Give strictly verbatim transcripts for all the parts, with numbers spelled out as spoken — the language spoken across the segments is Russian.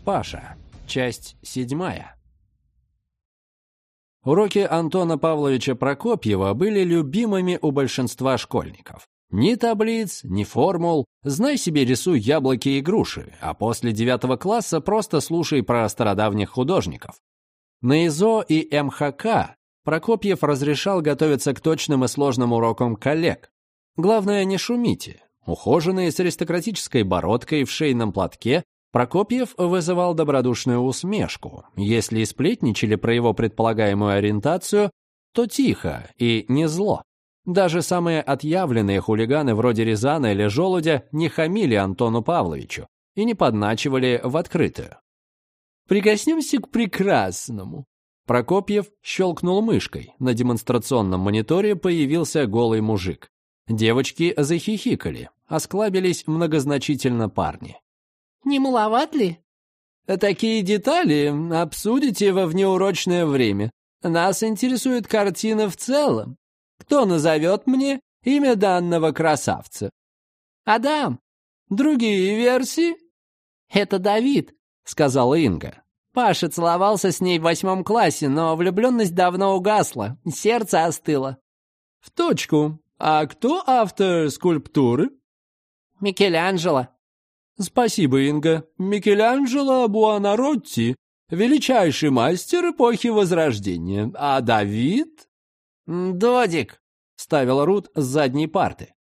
Паша. Часть седьмая. Уроки Антона Павловича Прокопьева были любимыми у большинства школьников. Ни таблиц, ни формул, знай себе, рисуй яблоки и груши, а после девятого класса просто слушай про стародавних художников. На ИЗО и эм ха ка Прокопьев разрешал готовиться к точным и сложным урокам коллег. Главное, не шумите. Ухоженный с аристократической бородкой в шейном платке, Прокопьев вызывал добродушную усмешку. Если сплетничали про его предполагаемую ориентацию, то тихо и не зло. Даже самые отъявленные хулиганы вроде Рязана или Желудя не хамили Антону Павловичу и не подначивали в открытую. «Прикоснемся к прекрасному». Прокопьев щелкнул мышкой. На демонстрационном мониторе появился голый мужик. Девочки захихикали, осклабились многозначительно парни. «Не маловат ли?» «Такие детали обсудите во внеурочное время. Нас интересует картина в целом. Кто назовет мне имя данного красавца?» «Адам». «Другие версии?» «Это Давид», — сказала Инга. «Паша целовался с ней в восьмом классе, но влюбленность давно угасла, сердце остыло». «В точку. А кто автор скульптуры?» «Микеланджело». «Спасибо, Инга. Микеланджело Буонаротти, величайший мастер эпохи Возрождения. А Давид?» «Додик», — ставил Рут с задней парты.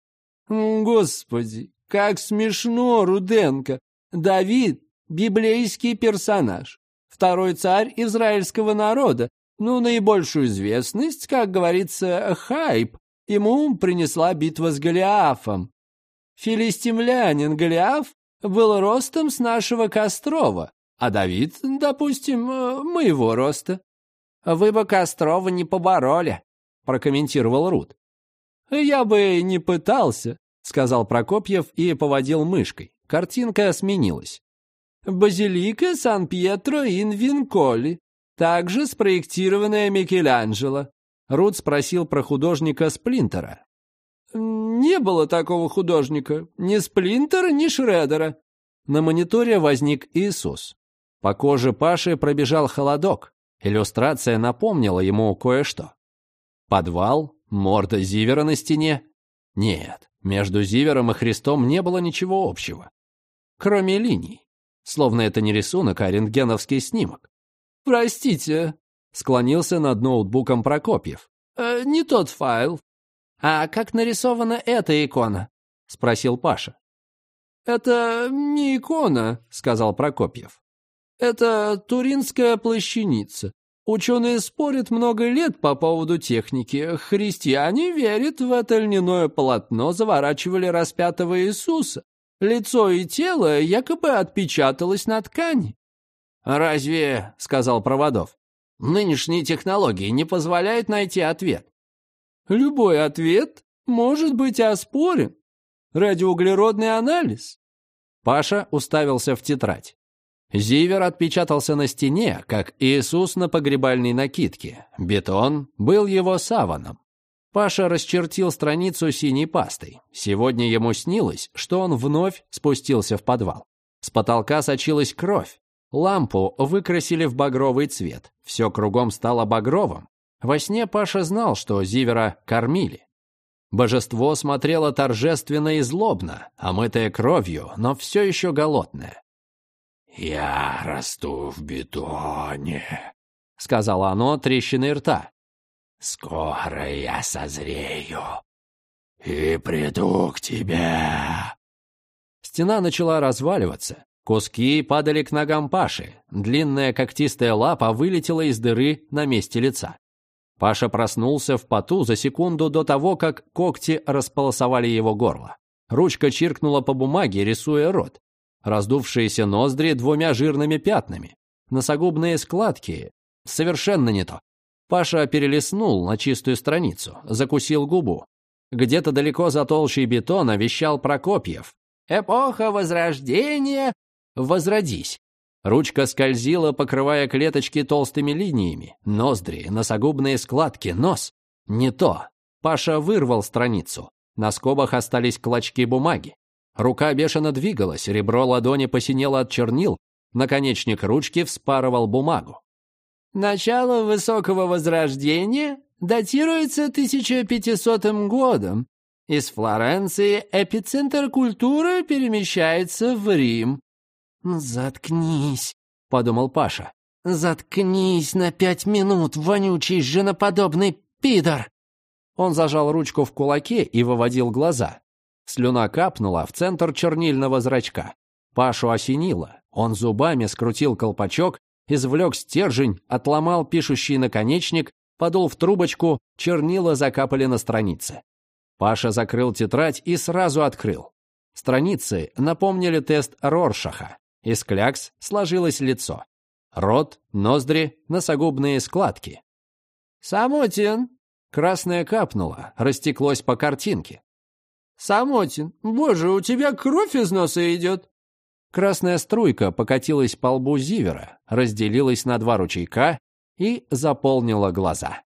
«Господи, как смешно, Руденко. Давид — библейский персонаж, второй царь израильского народа. Ну, наибольшую известность, как говорится, хайп, ему принесла битва с Голиафом. Филистимлянин Голиаф был ростом с нашего Кострова, а Давид, допустим, моего роста». «Вы бы Кострова не побороли», — прокомментировал Рут. «Я бы не пытался», — сказал Прокопьев и поводил мышкой. Картинка сменилась. «Базилика Сан-Пьетро ин Винколи, также спроектированная Микеланджело». Рут спросил про художника Сплинтера. «Не было такого художника. Ни Сплинтера, ни Шредера». На мониторе возник Иисус. По коже Паши пробежал холодок. Иллюстрация напомнила ему кое-что. Подвал, морда Зивера на стене. Нет, между Зивером и Христом не было ничего общего. Кроме линий. Словно это не рисунок, а рентгеновский снимок. «Простите», — склонился над ноутбуком Прокопьев. «Э, «Не тот файл». «А как нарисована эта икона?» — спросил Паша. «Это не икона», — сказал Прокопьев. «Это туринская плащаница. Ученые спорят много лет по поводу техники. Христиане верят, в это льняное полотно заворачивали распятого Иисуса. Лицо и тело якобы отпечаталось на ткани». «Разве, — сказал Проводов, — нынешние технологии не позволяют найти ответ?» «Любой ответ может быть оспорен. Радиоуглеродный анализ». Паша уставился в тетрадь. Зивер отпечатался на стене, как Иисус на погребальной накидке. Бетон был его саваном. Паша расчертил страницу синей пастой. Сегодня ему снилось, что он вновь спустился в подвал. С потолка сочилась кровь. Лампу выкрасили в багровый цвет. Все кругом стало багровым. Во сне Паша знал, что Зивера кормили. Божество смотрело торжественно и злобно, омытое кровью, но все еще голодное. «Я расту в бетоне», — сказала оно трещиной рта. «Скоро я созрею и приду к тебе». Стена начала разваливаться. Куски падали к ногам Паши. Длинная когтистая лапа вылетела из дыры на месте лица. Паша проснулся в поту за секунду до того, как когти располосовали его горло. Ручка чиркнула по бумаге, рисуя рот. Раздувшиеся ноздри двумя жирными пятнами. Носогубные складки. Совершенно не то. Паша перелистнул на чистую страницу, закусил губу. Где-то далеко за толщей бетона вещал Прокопьев. «Эпоха Возрождения! Возродись!» Ручка скользила, покрывая клеточки толстыми линиями. Ноздри, носогубные складки, нос. Не то. Паша вырвал страницу. На скобах остались клочки бумаги. Рука бешено двигалась, ребро ладони посинело от чернил. Наконечник ручки вспарывал бумагу. Начало Высокого Возрождения датируется тысяча пятисотым годом. Из Флоренции эпицентр культуры перемещается в Рим. «Заткнись», — подумал Паша. «Заткнись на пять минут, вонючий женоподобный пидор!» Он зажал ручку в кулаке и выводил глаза. Слюна капнула в центр чернильного зрачка. Пашу осенило. Он зубами скрутил колпачок, извлек стержень, отломал пишущий наконечник, подул в трубочку, чернила закапали на страницы. Паша закрыл тетрадь и сразу открыл. Страницы напомнили тест Роршаха. Из клякс сложилось лицо. Рот, ноздри, носогубные складки. «Самотин!» Красное капнуло, растеклось по картинке. «Самотин, боже, у тебя кровь из носа идет!» Красная струйка покатилась по лбу Зивера, разделилась на два ручейка и заполнила глаза.